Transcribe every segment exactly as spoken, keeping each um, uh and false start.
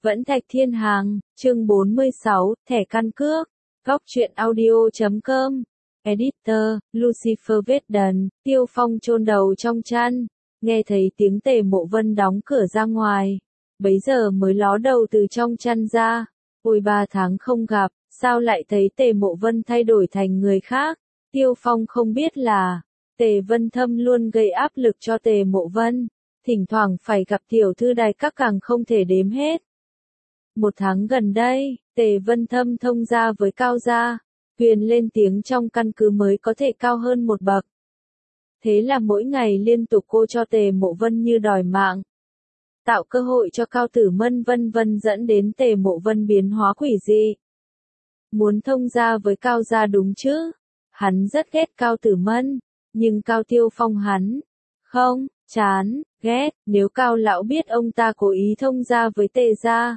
Vẫn Thạch Thiên Hàng, chương bốn mươi sáu, thẻ căn cước. Góc truyện audio chấm com. Editor, Lucifer Vết Tiêu Phong chôn đầu trong chăn, nghe thấy tiếng Tề Mộ Vân đóng cửa ra ngoài. Bấy giờ mới ló đầu từ trong chăn ra. Ôi ba tháng không gặp, sao lại thấy Tề Mộ Vân thay đổi thành người khác? Tiêu Phong không biết là, Tề Vân Thâm luôn gây áp lực cho Tề Mộ Vân. Thỉnh thoảng phải gặp tiểu thư đài các càng không thể đếm hết. Một tháng gần đây, Tề Vân Thâm thông gia với Cao gia, quyền lên tiếng trong căn cứ mới có thể cao hơn một bậc. Thế là mỗi ngày liên tục cô cho Tề Mộ Vân như đòi mạng. Tạo cơ hội cho Cao Tử Mân vân vân dẫn đến Tề Mộ Vân biến hóa quỷ dị. Muốn thông gia với Cao gia đúng chứ? Hắn rất ghét Cao Tử Mân, nhưng Cao Tiêu Phong hắn, không, chán, ghét, nếu Cao lão biết ông ta cố ý thông gia với Tề gia,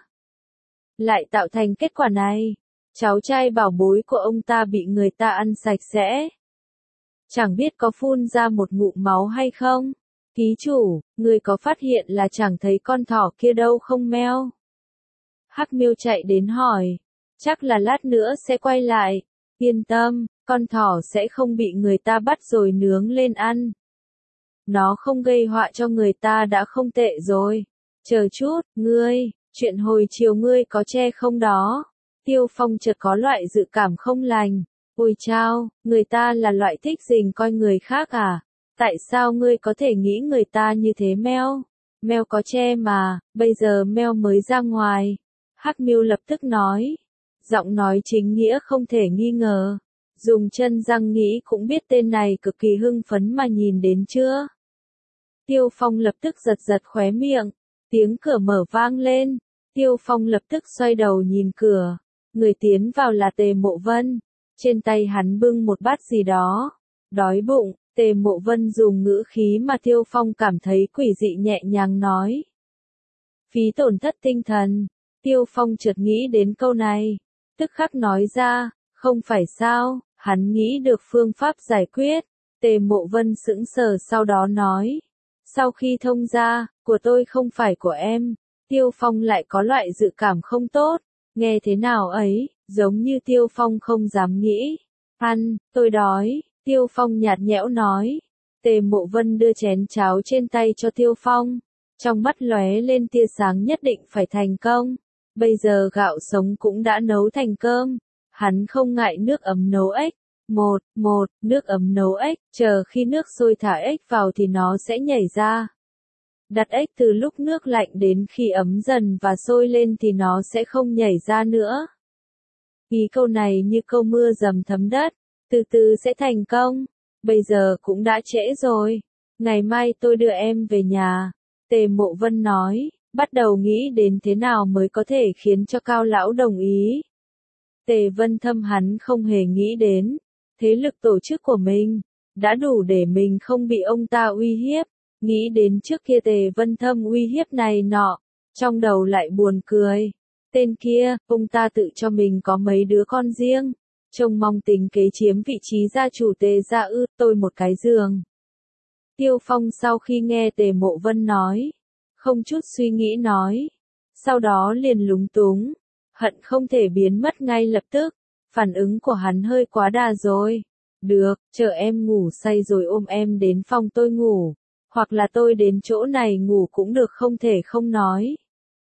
lại tạo thành kết quả này, cháu trai bảo bối của ông ta bị người ta ăn sạch sẽ. Chẳng biết có phun ra một ngụm máu hay không? Ký chủ, người có phát hiện là chẳng thấy con thỏ kia đâu không Meo? Hắc Miêu chạy đến hỏi, chắc là lát nữa sẽ quay lại. Yên tâm, con thỏ sẽ không bị người ta bắt rồi nướng lên ăn. Nó không gây họa cho người ta đã không tệ rồi. Chờ chút, ngươi, chuyện hồi chiều ngươi có che không đó? Tiêu Phong chợt có loại dự cảm không lành. Ôi chao, người ta là loại thích rình coi người khác à? Tại sao ngươi có thể nghĩ người ta như thế Meo? Meo có che mà, bây giờ Meo mới ra ngoài. Hắc Miêu lập tức nói. Giọng nói chính nghĩa không thể nghi ngờ. Dùng chân răng nghĩ cũng biết tên này cực kỳ hưng phấn mà nhìn đến chưa? Tiêu Phong lập tức giật giật khóe miệng. Tiếng cửa mở vang lên. Tiêu Phong lập tức xoay đầu nhìn cửa. Người tiến vào là Tề Mộ Vân. Trên tay hắn bưng một bát gì đó. Đói bụng, Tề Mộ Vân dùng ngữ khí mà Tiêu Phong cảm thấy quỷ dị nhẹ nhàng nói. Phí tổn thất tinh thần. Tiêu Phong chợt nghĩ đến câu này. Tức khắc nói ra, không phải sao, hắn nghĩ được phương pháp giải quyết. Tề Mộ Vân sững sờ sau đó nói. Sau khi thông gia, của tôi không phải của em. Tiêu Phong lại có loại dự cảm không tốt. Nghe thế nào ấy, giống như Tiêu Phong không dám nghĩ. Ăn, tôi đói, Tiêu Phong nhạt nhẽo nói. Tề Mộ Vân đưa chén cháo trên tay cho Tiêu Phong. Trong mắt lóe lên tia sáng nhất định phải thành công. Bây giờ gạo sống cũng đã nấu thành cơm. Hắn không ngại nước ấm nấu ếch. Một, một, nước ấm nấu ếch, chờ khi nước sôi thả ếch vào thì nó sẽ nhảy ra. Đặt ếch từ lúc nước lạnh đến khi ấm dần và sôi lên thì nó sẽ không nhảy ra nữa. Ý câu này như câu mưa dầm thấm đất, từ từ sẽ thành công. Bây giờ cũng đã trễ rồi. Ngày mai tôi đưa em về nhà. Tề Mộ Vân nói, bắt đầu nghĩ đến thế nào mới có thể khiến cho Cao lão đồng ý. Tề Vân Thâm hắn không hề nghĩ đến. Thế lực tổ chức của mình, đã đủ để mình không bị ông ta uy hiếp. Nghĩ đến trước kia Tề Vân Thâm uy hiếp này nọ, trong đầu lại buồn cười. Tên kia, ông ta tự cho mình có mấy đứa con riêng, trông mong tính kế chiếm vị trí gia chủ Tề gia ư, tôi một cái giường. Tiêu Phong sau khi nghe Tề Mộ Vân nói, không chút suy nghĩ nói, sau đó liền lúng túng, hận không thể biến mất ngay lập tức, phản ứng của hắn hơi quá đà rồi. Được, chờ em ngủ say rồi ôm em đến phòng tôi ngủ. Hoặc là tôi đến chỗ này ngủ cũng được không thể không nói.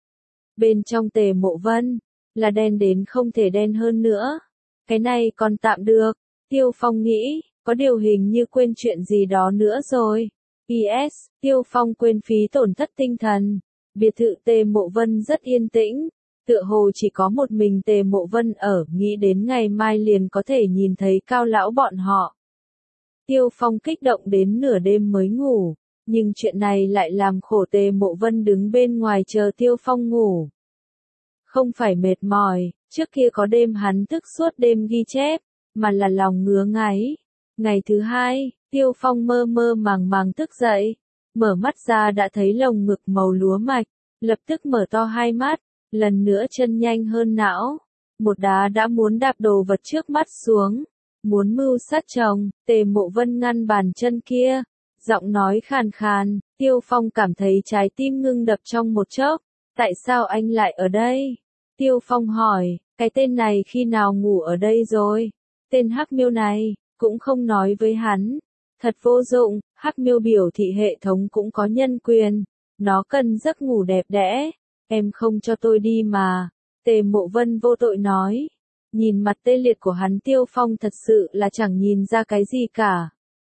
Bên trong Tề Mộ Vân, là đen đến không thể đen hơn nữa. Cái này còn tạm được. Tiêu Phong nghĩ, có điều hình như quên chuyện gì đó nữa rồi. pê ét, Tiêu Phong quên phí tổn thất tinh thần. Biệt thự Tề Mộ Vân rất yên tĩnh. Tựa hồ chỉ có một mình Tề Mộ Vân ở, nghĩ đến ngày mai liền có thể nhìn thấy Cao lão bọn họ. Tiêu Phong kích động đến nửa đêm mới ngủ. Nhưng chuyện này lại làm khổ Tề Mộ Vân đứng bên ngoài chờ Tiêu Phong ngủ. Không phải mệt mỏi, trước kia có đêm hắn thức suốt đêm ghi chép, mà là lòng ngứa ngáy. Ngày thứ hai, Tiêu Phong mơ mơ màng màng thức dậy, mở mắt ra đã thấy lồng ngực màu lúa mạch, lập tức mở to hai mắt, lần nữa chân nhanh hơn não. Một đá đã muốn đạp đồ vật trước mắt xuống, muốn mưu sát chồng, Tề Mộ Vân ngăn bàn chân kia. Giọng nói khàn khàn, Tiêu Phong cảm thấy trái tim ngưng đập trong một chốc, Tại sao anh lại ở đây? Tiêu Phong hỏi, cái tên này khi nào ngủ ở đây rồi? Tên Hắc Miêu này, cũng không nói với hắn. Thật vô dụng, Hắc Miêu biểu thị hệ thống cũng có nhân quyền. Nó cần giấc ngủ đẹp đẽ. Em không cho tôi đi mà. Tề Mộ Vân vô tội nói. Nhìn mặt tê liệt của hắn, Tiêu Phong thật sự là chẳng nhìn ra cái gì cả.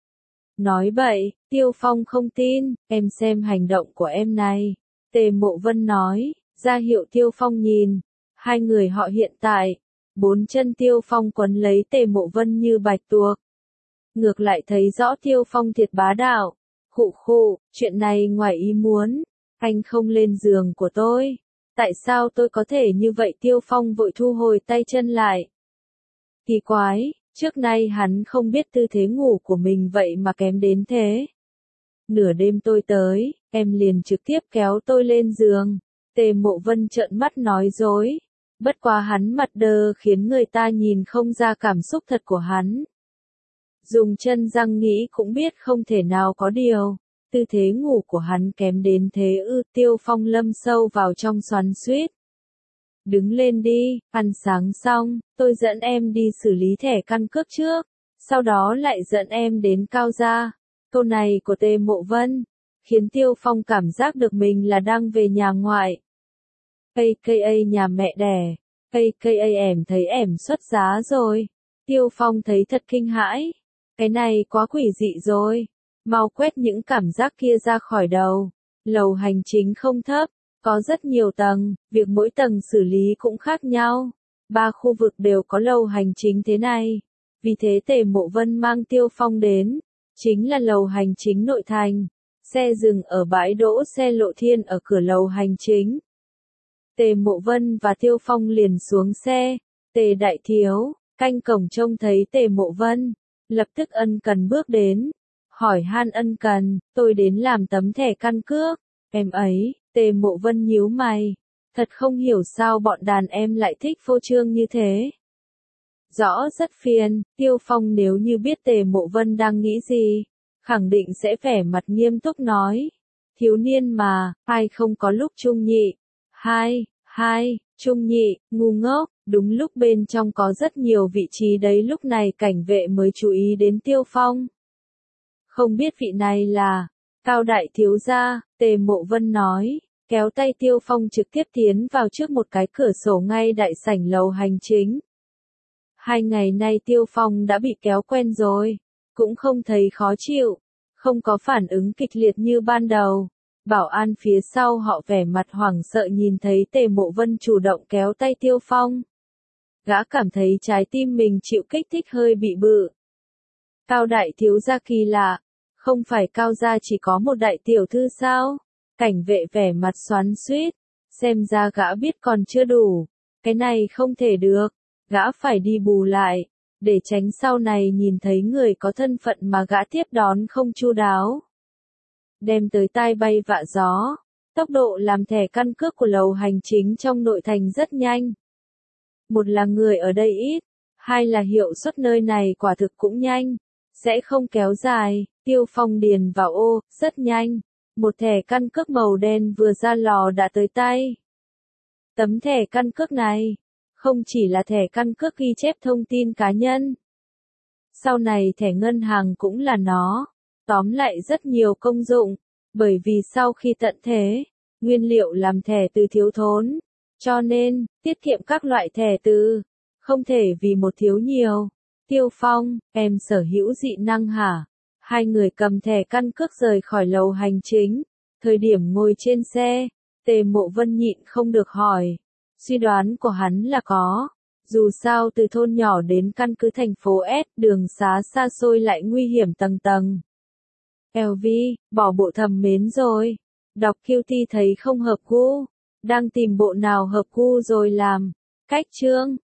Nói bậy, Tiêu Phong không tin, em xem hành động của em này. Tề Mộ Vân nói, ra hiệu Tiêu Phong nhìn. Hai người họ hiện tại, bốn chân Tiêu Phong quấn lấy Tề Mộ Vân như bạch tuộc. Ngược lại thấy rõ Tiêu Phong thiệt bá đạo. Khụ khụ, chuyện này ngoài ý muốn. Anh không lên giường của tôi. Tại sao tôi có thể như vậy? Tiêu Phong vội thu hồi tay chân lại. Kỳ quái, trước nay hắn không biết tư thế ngủ của mình vậy mà kém đến thế. Nửa đêm tôi tới, em liền trực tiếp kéo tôi lên giường. Tề Mộ Vân trợn mắt nói dối. Bất quá hắn mặt đơ khiến người ta nhìn không ra cảm xúc thật của hắn. Dùng chân răng nghĩ cũng biết không thể nào có điều. Tư thế ngủ của hắn kém đến thế ư? Tiêu Phong lâm sâu vào trong xoắn xuýt. Đứng lên đi, ăn sáng xong, tôi dẫn em đi xử lý thẻ căn cước trước, sau đó lại dẫn em đến Cao Gia. Câu này của Tề Mộ Vân, khiến Tiêu Phong cảm giác được mình là đang về nhà ngoại. a ca a nhà mẹ đẻ, a ca a ẻm thấy ẻm xuất giá rồi. Tiêu Phong thấy thật kinh hãi. Cái này quá quỷ dị rồi. Mau quét những cảm giác kia ra khỏi đầu. Lầu hành chính không thấp, có rất nhiều tầng, việc mỗi tầng xử lý cũng khác nhau. Ba khu vực đều có lầu hành chính thế này. Vì thế Tề Mộ Vân mang Tiêu Phong đến, chính là lầu hành chính nội thành. Xe dừng ở bãi đỗ xe Lộ Thiên ở cửa lầu hành chính. Tề Mộ Vân và Tiêu Phong liền xuống xe. Tề đại thiếu, canh cổng trông thấy Tề Mộ Vân, lập tức ân cần bước đến. Hỏi han ân cần, tôi đến làm tấm thẻ căn cước. Em ấy, Tề Mộ Vân nhíu mày. Thật không hiểu sao bọn đàn em lại thích phô trương như thế. Rõ rất phiền, Tiêu Phong nếu như biết Tề Mộ Vân đang nghĩ gì, khẳng định sẽ vẻ mặt nghiêm túc nói. Thiếu niên mà, ai không có lúc trung nhị. Hai, hai, trung nhị, ngu ngốc, đúng lúc bên trong có rất nhiều vị trí đấy, lúc này cảnh vệ mới chú ý đến Tiêu Phong. Không biết vị này là Cao đại thiếu gia, Tề Mộ Vân nói, kéo tay Tiêu Phong trực tiếp tiến vào trước một cái cửa sổ ngay đại sảnh lầu hành chính. Hai ngày nay Tiêu Phong đã bị kéo quen rồi, cũng không thấy khó chịu, không có phản ứng kịch liệt như ban đầu. Bảo an phía sau họ vẻ mặt hoảng sợ nhìn thấy Tề Mộ Vân chủ động kéo tay Tiêu Phong. Gã cảm thấy trái tim mình chịu kích thích hơi bị bự. Cao đại thiếu gia kỳ lạ, không phải Cao gia chỉ có một đại tiểu thư sao? Cảnh vệ vẻ mặt xoắn xuýt, xem ra gã biết còn chưa đủ, cái này không thể được, gã phải đi bù lại, để tránh sau này nhìn thấy người có thân phận mà gã tiếp đón không chu đáo. Đem tới tai bay vạ gió, tốc độ làm thẻ căn cước của lầu hành chính trong nội thành rất nhanh. Một là người ở đây ít, hai là hiệu suất nơi này quả thực cũng nhanh, sẽ không kéo dài. Tiêu Phong điền vào ô, rất nhanh. Một thẻ căn cước màu đen vừa ra lò đã tới tay. Tấm thẻ căn cước này, không chỉ là thẻ căn cước ghi chép thông tin cá nhân. Sau này thẻ ngân hàng cũng là nó. Tóm lại rất nhiều công dụng, bởi vì sau khi tận thế, nguyên liệu làm thẻ từ thiếu thốn. Cho nên, tiết kiệm các loại thẻ từ, không thể vì một thiếu nhiều. Tiêu Phong, em sở hữu dị năng hả? Hai người cầm thẻ căn cước rời khỏi lầu hành chính. Thời điểm ngồi trên xe, Tề Mộ Vân nhịn không được hỏi. Suy đoán của hắn là có. Dù sao từ thôn nhỏ đến căn cứ thành phố S, đường xá xa xôi lại nguy hiểm tầng tầng. lờ vê, bỏ bộ thầm mến rồi. Đọc quy tê thấy không hợp gu. Đang tìm bộ nào hợp gu rồi làm. Cách chương.